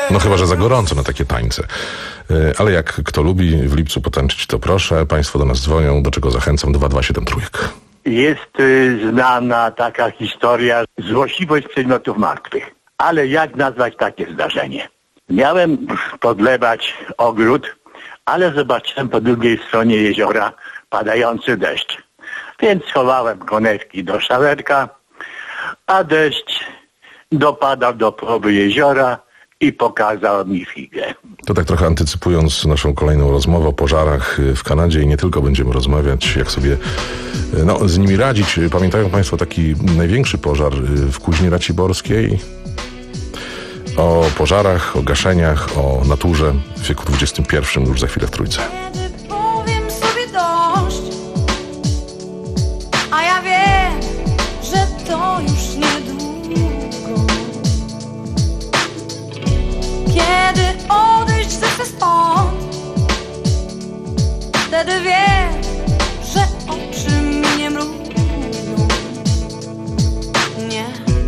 No chyba, że za gorąco na takie tańce. Y, Ale jak kto lubi w lipcu potańczyć, to proszę. Państwo do nas dzwonią, do czego zachęcam. dwa dwa siedem trzy. Jest y, znana taka historia, złośliwość przedmiotów martwych. Ale jak nazwać takie zdarzenie? Miałem podlewać ogród, ale zobaczyłem po drugiej stronie jeziora padający deszcz. Więc schowałem konewki do szałerka, a deszcz dopadał do połowy jeziora i pokazał mi figę. To tak trochę antycypując naszą kolejną rozmowę o pożarach w Kanadzie i nie tylko będziemy rozmawiać, jak sobie no, z nimi radzić. Pamiętają Państwo taki największy pożar w Kuźni Raciborskiej? O pożarach, o gaszeniach, o naturze w wieku dwudziestym pierwszym już za chwilę w Trójce. Powiem sobie dość, a ja wiem, że to już niedługo. Kiedy odejść zechcę stąd, wtedy wiem, że oczy mi nie mrugną. Nie.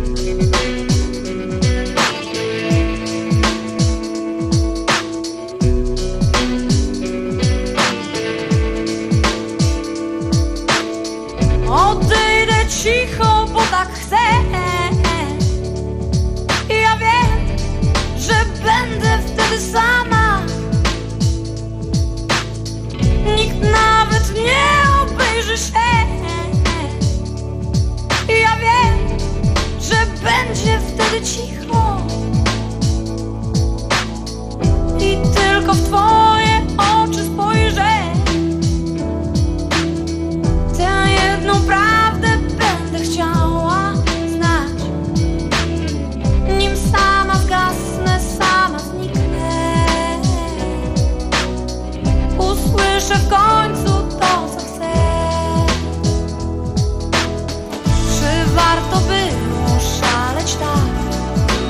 Odejdę cicho, bo tak chcę. I ja wiem, że będę wtedy sama. Nikt nawet nie obejrzy się. I ja wiem, że będzie wtedy cicho. I tylko w twoje oczy spojrzę. Tę jedną prawdę będę chciała znać. Nim sama zgasnę, sama zniknę. Usłyszę w końcu to, co chcę. Czy warto było szaleć tak?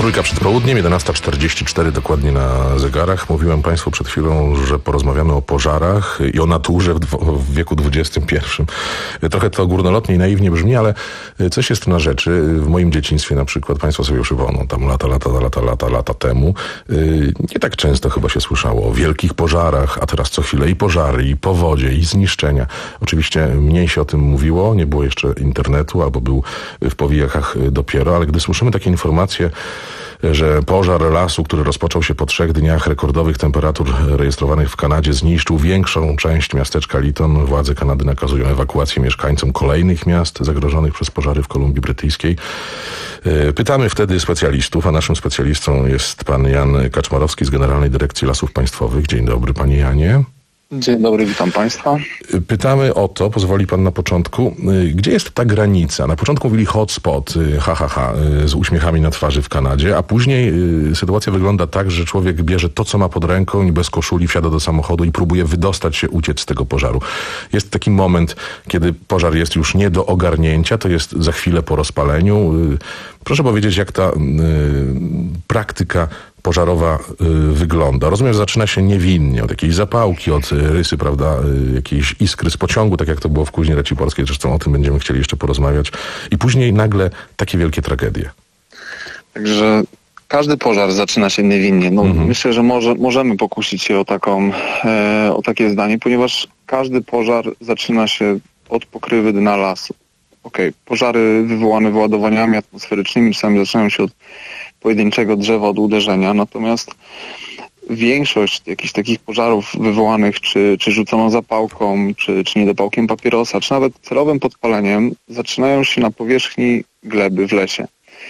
Trójka przed południem, jedenasta czterdzieści cztery dokładnie na zegarach. Mówiłem Państwu przed chwilą, że porozmawiamy o pożarach i o naturze w, w wieku dwudziestym pierwszym. Trochę to górnolotnie i naiwnie brzmi, ale coś jest na rzeczy. W moim dzieciństwie na przykład, Państwo sobie przypomną, tam lata, lata, lata, lata, lata temu, nie tak często chyba się słyszało o wielkich pożarach, a teraz co chwilę i pożary, i powodzie, i zniszczenia. Oczywiście mniej się o tym mówiło, nie było jeszcze internetu, albo był w powijakach dopiero, ale gdy słyszymy takie informacje, że pożar lasu, który rozpoczął się po trzech dniach rekordowych temperatur rejestrowanych w Kanadzie, zniszczył większą część miasteczka Lytton. Władze Kanady nakazują ewakuację mieszkańcom kolejnych miast zagrożonych przez pożary w Kolumbii Brytyjskiej. Pytamy wtedy specjalistów, a naszym specjalistą jest pan Jan Kaczmarowski z Generalnej Dyrekcji Lasów Państwowych. Dzień dobry, panie Janie. Dzień dobry, witam Państwa. Pytamy o to, pozwoli Pan na początku, gdzie jest ta granica? Na początku mówili hotspot, ha, ha, ha, z uśmiechami na twarzy w Kanadzie, a później sytuacja wygląda tak, że człowiek bierze to, co ma pod ręką i bez koszuli wsiada do samochodu i próbuje wydostać się, uciec z tego pożaru. Jest taki moment, kiedy pożar jest już nie do ogarnięcia, to jest za chwilę po rozpaleniu. Proszę powiedzieć, jak ta y, praktyka pożarowa y, wygląda. Rozumiem, że zaczyna się niewinnie, od jakiejś zapałki, od y, rysy, prawda, y, jakiejś iskry z pociągu, tak jak to było w Kuźni Raciborskiej, zresztą o tym będziemy chcieli jeszcze porozmawiać. I później nagle takie wielkie tragedie. Także każdy pożar zaczyna się niewinnie. No, mhm. Myślę, że może, możemy pokusić się o, taką, e, o takie zdanie, ponieważ każdy pożar zaczyna się od pokrywy dna lasu. Okej, okay. Pożary wywołane wyładowaniami atmosferycznymi czasami zaczynają się od pojedynczego drzewa, od uderzenia, natomiast większość jakichś takich pożarów wywołanych czy, czy rzuconą zapałką, czy, czy niedopałkiem papierosa, czy nawet celowym podpaleniem zaczynają się na powierzchni gleby w lesie.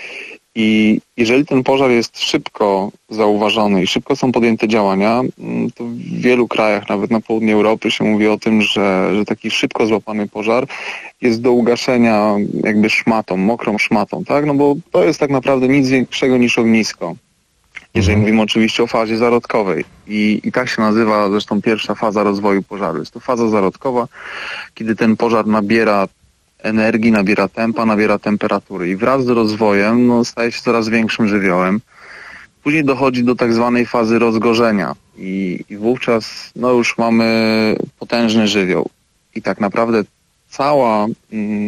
I jeżeli ten pożar jest szybko zauważony i szybko są podjęte działania, to w wielu krajach, nawet na południu Europy, się mówi o tym, że, że taki szybko złapany pożar jest do ugaszenia jakby szmatą, mokrą szmatą, tak? No bo to jest tak naprawdę nic większego niż ognisko. Jeżeli mhm. mówimy oczywiście o fazie zarodkowej. I, I tak się nazywa zresztą pierwsza faza rozwoju pożaru. Jest to faza zarodkowa, kiedy ten pożar nabiera energii, nabiera tempa, nabiera temperatury i wraz z rozwojem no, staje się coraz większym żywiołem. Później dochodzi do tak zwanej fazy rozgorzenia i, i wówczas no, już mamy potężny żywioł. I tak naprawdę cała, mm,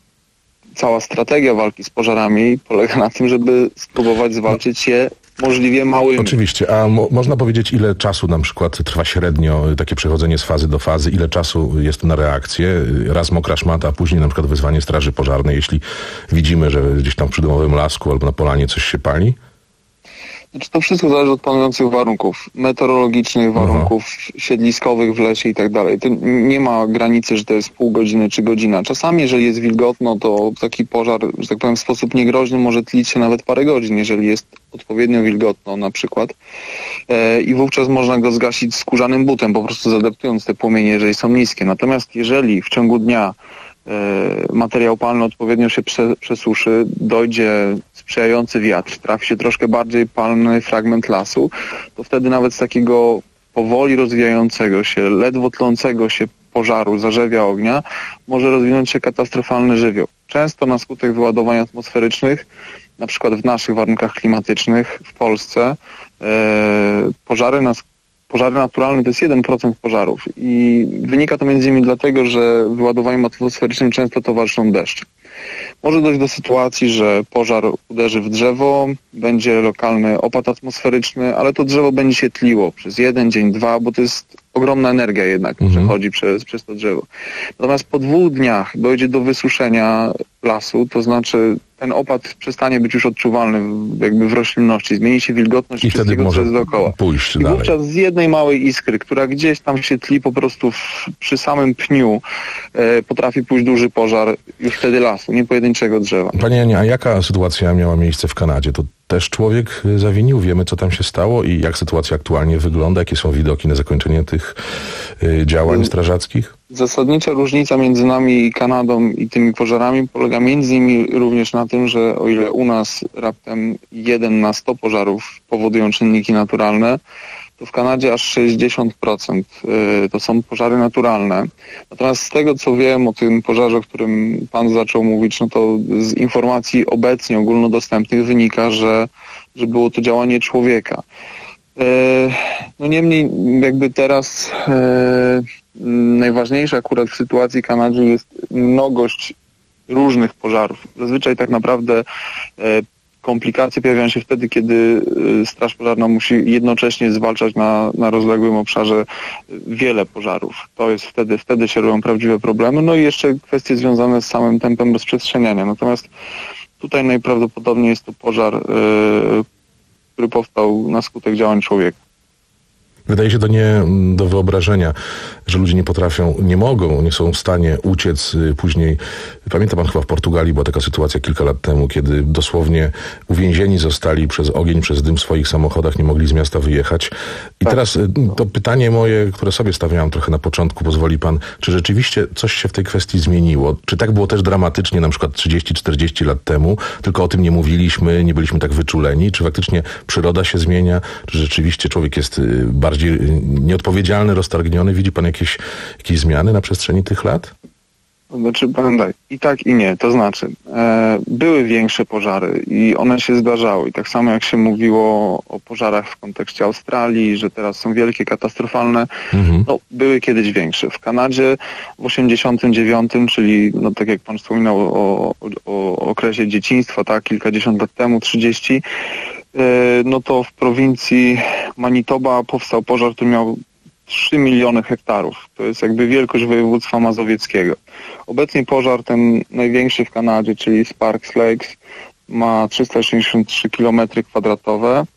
cała strategia walki z pożarami polega na tym, żeby spróbować zwalczyć je możliwie małymi. Oczywiście, a mo- można powiedzieć, ile czasu na przykład trwa średnio takie przechodzenie z fazy do fazy, ile czasu jest na reakcję, raz mokra szmata, a później na przykład wezwanie straży pożarnej, jeśli widzimy, że gdzieś tam w przydomowym lasku albo na polanie coś się pali? Znaczy to wszystko zależy od panujących warunków meteorologicznych, warunków Aha. siedliskowych w lesie i tak dalej. To nie ma granicy, że to jest pół godziny czy godzina. Czasami, jeżeli jest wilgotno, to taki pożar, że tak powiem, w sposób niegroźny może tlić się nawet parę godzin, jeżeli jest odpowiednio wilgotno na przykład. E, I wówczas można go zgasić skórzanym butem, po prostu zadeptując te płomienie, jeżeli są niskie. Natomiast jeżeli w ciągu dnia materiał palny odpowiednio się prze, przesuszy, dojdzie sprzyjający wiatr, trafi się troszkę bardziej palny fragment lasu, to wtedy nawet z takiego powoli rozwijającego się, ledwo tlącego się pożaru, zarzewia ognia, może rozwinąć się katastrofalny żywioł. Często na skutek wyładowań atmosferycznych, na przykład w naszych warunkach klimatycznych w Polsce, e, pożary nas Pożary naturalne to jest jeden procent pożarów i wynika to między innymi dlatego, że wyładowaniem atmosferycznym często towarzyszą deszcze. Może dojść do sytuacji, że pożar uderzy w drzewo, będzie lokalny opad atmosferyczny, ale to drzewo będzie się tliło przez jeden dzień, dwa, bo to jest ogromna energia jednak, mhm. przechodzi przez, przez to drzewo. Natomiast po dwóch dniach dojdzie do wysuszenia lasu, to znaczy ten opad przestanie być już odczuwalny jakby w roślinności, zmieni się wilgotność i wszystkiego, co jest dookoła. Pójść I dalej. wówczas z jednej małej iskry, która gdzieś tam się tli po prostu w, przy samym pniu, e, potrafi pójść duży pożar już wtedy lasu, nie pojedynczego drzewa. Panie Janie, a jaka sytuacja miała miejsce w Kanadzie? To też człowiek zawinił? Wiemy, co tam się stało i jak sytuacja aktualnie wygląda? Jakie są widoki na zakończenie tych y, działań strażackich? Zasadnicza różnica między nami i Kanadą i tymi pożarami polega między innymi również na tym, że o ile u nas raptem jeden na sto pożarów powodują czynniki naturalne, to w Kanadzie aż sześćdziesiąt procent to są pożary naturalne. Natomiast z tego, co wiem o tym pożarze, o którym pan zaczął mówić, no to z informacji obecnie ogólnodostępnych wynika, że, że było to działanie człowieka. No niemniej jakby teraz najważniejsze akurat w sytuacji Kanady jest mnogość różnych pożarów. Zazwyczaj tak naprawdę komplikacje pojawiają się wtedy, kiedy Straż Pożarna musi jednocześnie zwalczać na, na rozległym obszarze wiele pożarów. To jest wtedy, wtedy się robią prawdziwe problemy. No i jeszcze kwestie związane z samym tempem rozprzestrzeniania. Natomiast tutaj najprawdopodobniej jest to pożar, yy, który powstał na skutek działań człowieka. Wydaje się to nie do wyobrażenia, że ludzie nie potrafią, nie mogą, nie są w stanie uciec później. Pamięta pan chyba w Portugalii była taka sytuacja kilka lat temu, kiedy dosłownie uwięzieni zostali przez ogień, przez dym w swoich samochodach, nie mogli z miasta wyjechać. I tak. Teraz to pytanie moje, które sobie stawiałem trochę na początku, pozwoli pan, czy rzeczywiście coś się w tej kwestii zmieniło? Czy tak było też dramatycznie na przykład trzydzieści czterdzieści lat temu, tylko o tym nie mówiliśmy, nie byliśmy tak wyczuleni? Czy faktycznie przyroda się zmienia? Czy rzeczywiście człowiek jest bardziej bardziej nieodpowiedzialny, roztargniony? Widzi pan jakieś, jakieś zmiany na przestrzeni tych lat? Znaczy, pamiętaj, i tak i nie. To znaczy, e, były większe pożary i one się zdarzały. I tak samo jak się mówiło o pożarach w kontekście Australii, że teraz są wielkie, katastrofalne, mhm. no były kiedyś większe. W Kanadzie w osiemdziesiątym dziewiątym, czyli no tak jak pan wspominał o, o, o okresie dzieciństwa, tak, kilkadziesiąt lat temu, trzydzieści, no to w prowincji Manitoba powstał pożar, który miał trzy miliony hektarów. To jest jakby wielkość województwa mazowieckiego. Obecnie pożar ten największy w Kanadzie, czyli Sparks Lakes, ma trzysta sześćdziesiąt trzy kilometry kwadratowe.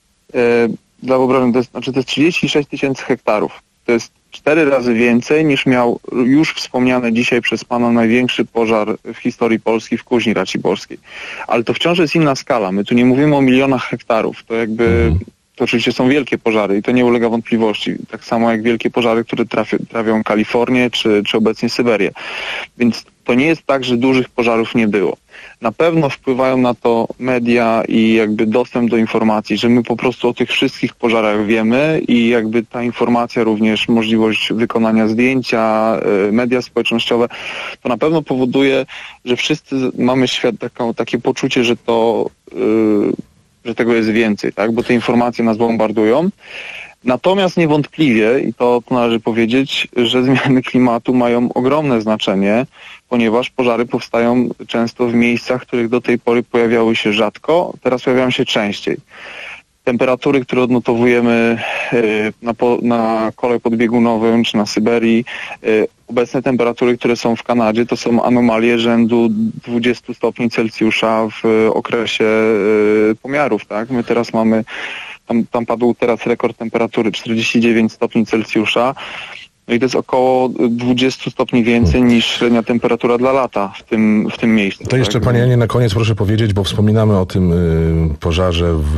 Dla wyobrażenia, to jest, znaczy to jest trzydzieści sześć tysięcy hektarów. To jest cztery razy więcej niż miał już wspomniany dzisiaj przez pana największy pożar w historii Polski w Kuźni Raciborskiej. Ale to wciąż jest inna skala. My tu nie mówimy o milionach hektarów. To jakby, mhm. to oczywiście są wielkie pożary i to nie ulega wątpliwości. Tak samo jak wielkie pożary, które trafią, trafią Kalifornię czy, czy obecnie Syberię. Więc to nie jest tak, że dużych pożarów nie było. Na pewno wpływają na to media i jakby dostęp do informacji, że my po prostu o tych wszystkich pożarach wiemy i jakby ta informacja, również możliwość wykonania zdjęcia, media społecznościowe, to na pewno powoduje, że wszyscy mamy świat, taką, takie poczucie, że to, yy, że tego jest więcej, tak? Bo te informacje nas bombardują. Natomiast niewątpliwie, i to, to należy powiedzieć, że zmiany klimatu mają ogromne znaczenie, ponieważ pożary powstają często w miejscach, w których do tej pory pojawiały się rzadko, teraz pojawiają się częściej. Temperatury, które odnotowujemy na, po, na kole podbiegunowym czy na Syberii, obecne temperatury, które są w Kanadzie, to są anomalie rzędu dwadzieścia stopni Celsjusza w okresie pomiarów, tak? My teraz mamy Tam, tam padł teraz rekord temperatury czterdzieści dziewięć stopni Celsjusza. No i to jest około dwadzieścia stopni więcej niż średnia temperatura dla lata w tym, w tym miejscu. To jeszcze, tak? Panie Janie, na koniec proszę powiedzieć, bo wspominamy o tym y, pożarze w,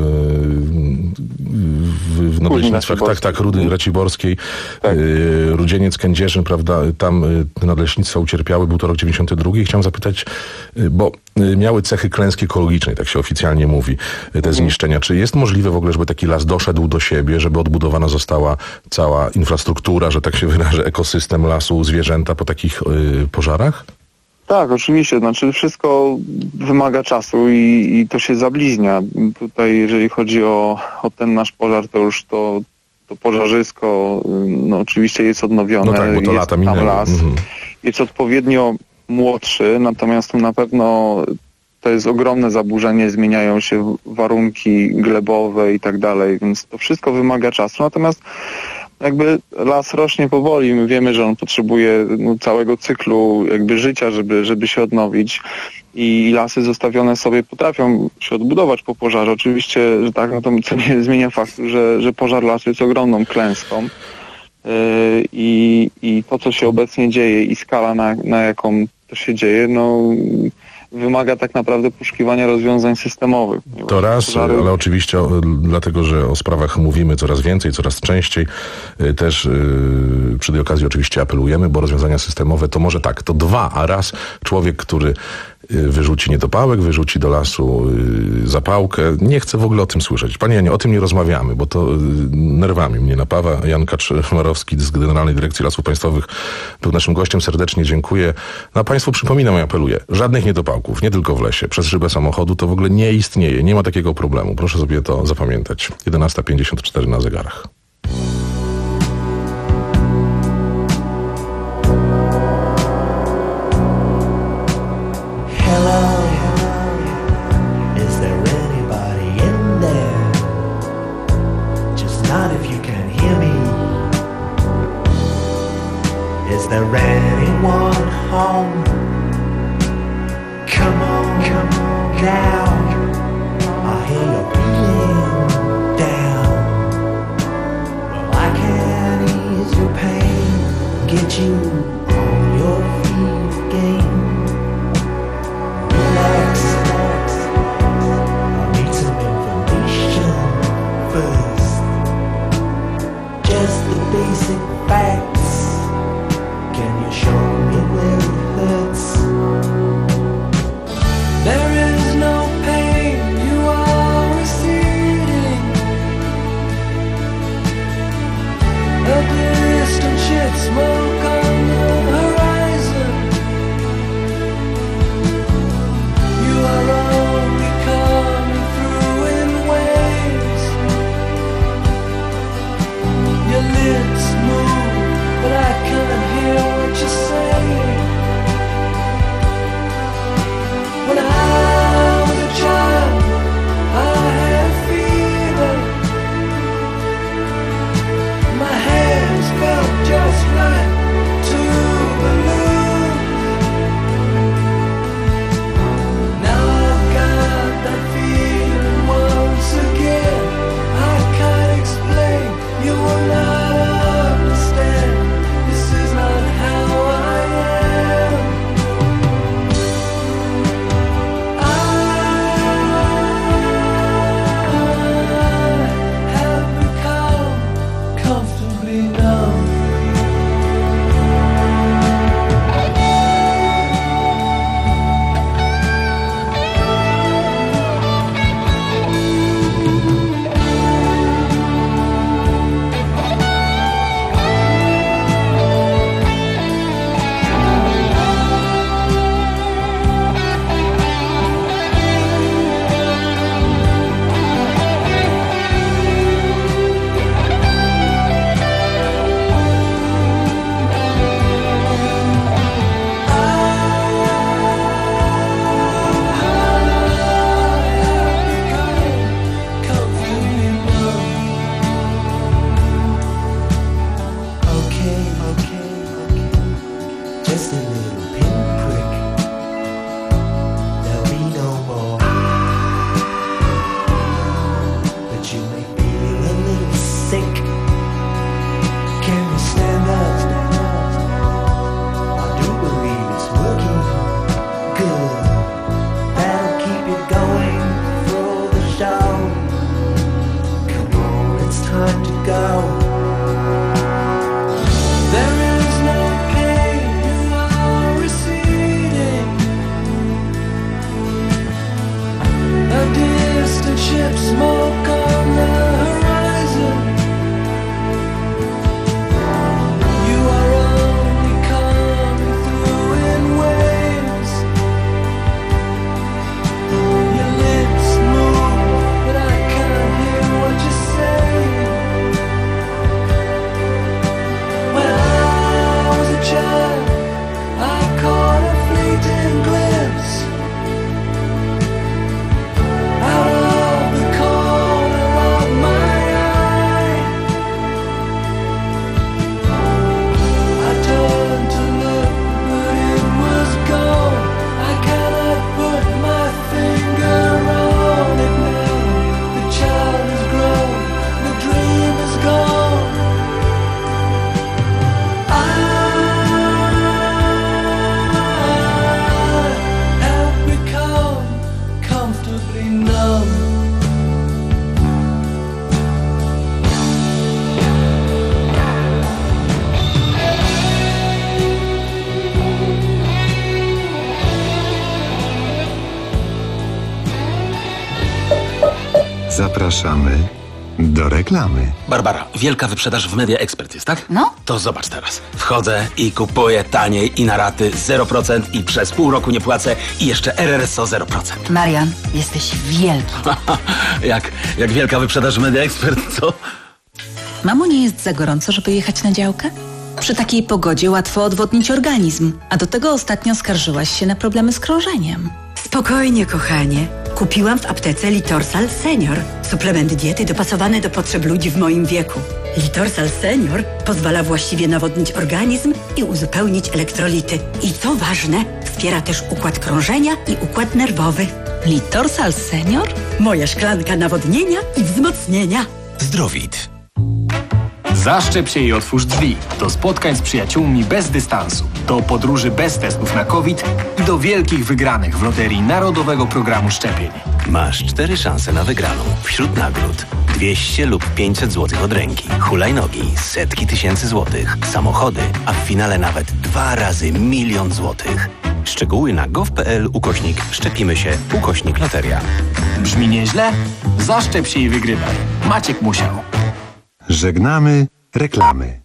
w, w nadleśnictwach, tak, tak, Rudy Raciborskiej, tak. y, Rudzieniec, Kędzierzyn, prawda, tam y, te nadleśnictwa ucierpiały, był to rok dziewięćdziesiąty drugi i chciałem zapytać, y, bo y, miały cechy klęski ekologicznej, tak się oficjalnie mówi, y, te zniszczenia. Czy jest możliwe w ogóle, żeby taki las doszedł do siebie, żeby odbudowana została cała infrastruktura, że tak się wyrażę, ekosystem lasu, zwierzęta po takich y, pożarach? Tak, oczywiście. Znaczy wszystko wymaga czasu i, i to się zabliźnia. Tutaj jeżeli chodzi o, o ten nasz pożar, to już to, to pożarzysko no, oczywiście jest odnowione. No tak, bo to jest lata minęło. Las. Mhm. Jest odpowiednio młodszy, natomiast na pewno to jest ogromne zaburzenie, zmieniają się warunki glebowe i tak dalej, więc to wszystko wymaga czasu. Natomiast jakby las rośnie powoli, my wiemy, że on potrzebuje no, całego cyklu jakby życia, żeby, żeby się odnowić i lasy zostawione sobie potrafią się odbudować po pożarze. Oczywiście, że tak, no to co nie zmienia faktu, że, że pożar lasu jest ogromną klęską yy, i, i to, co się obecnie dzieje i skala, na, na jaką to się dzieje, no wymaga tak naprawdę poszukiwania rozwiązań systemowych. To raz, pożary... ale oczywiście o, dlatego, że o sprawach mówimy coraz więcej, coraz częściej, y, też y, przy tej okazji oczywiście apelujemy, bo rozwiązania systemowe to może tak, to dwa, a raz człowiek, który wyrzuci niedopałek, wyrzuci do lasu zapałkę. Nie chcę w ogóle o tym słyszeć. Panie Janie, o tym nie rozmawiamy, bo to nerwami mnie napawa. Jan Kaczmarowski z Generalnej Dyrekcji Lasów Państwowych był naszym gościem. Serdecznie dziękuję. No a Państwu przypominam i apeluję. Żadnych niedopałków, nie tylko w lesie. Przez szybę samochodu to w ogóle nie istnieje. Nie ma takiego problemu. Proszę sobie to zapamiętać. jedenasta pięćdziesiąt cztery na zegarach. Is there anyone home? Come on, come on now. I hear you're feeling down. Well, I can ease your pain, get you on your feet again. Relax, relax. I need some information first. Just the basic facts. Show me where it hurts. There is no pain, you are receding. A distant ship, smoke on the horizon. You are only coming through in waves. Your lips move, but I can't hear what you say. When I was a child, I had fever. My hands felt just like two balloons. Now I've got that feeling once again. I can't explain, you will not understand. This is not how I am. I have become comfortably numb. Zapraszamy do reklamy. Barbara, wielka wyprzedaż w Media Expert jest, tak? No. To zobacz teraz. Wchodzę i kupuję taniej i na raty zero procent i przez pół roku nie płacę i jeszcze R R S O zero procent. Marian, jesteś wielki. jak, jak wielka wyprzedaż w Media Expert, co? Mamo, nie jest za gorąco, żeby jechać na działkę? Przy takiej pogodzie łatwo odwodnić organizm, a do tego ostatnio skarżyłaś się na problemy z krążeniem. Spokojnie, kochanie. Kupiłam w aptece Litorsal Senior. Suplement diety dopasowany do potrzeb ludzi w moim wieku. Litorsal Senior pozwala właściwie nawodnić organizm i uzupełnić elektrolity. I co ważne, wspiera też układ krążenia i układ nerwowy. Litorsal Senior? Moja szklanka nawodnienia i wzmocnienia. Zdrowit. Zaszczep się i otwórz drzwi. Do spotkań z przyjaciółmi bez dystansu. Do podróży bez testów na COVID i do wielkich wygranych w loterii Narodowego Programu Szczepień. Masz cztery szanse na wygraną. Wśród nagród dwieście lub pięćset złotych od ręki, hulajnogi, setki tysięcy złotych, samochody, a w finale nawet dwa razy milion złotych. Szczegóły na gov.pl ukośnik szczepimy się ukośnik loteria. Brzmi nieźle? Zaszczep się i wygrywaj. Maciek Musiał. Żegnamy reklamy.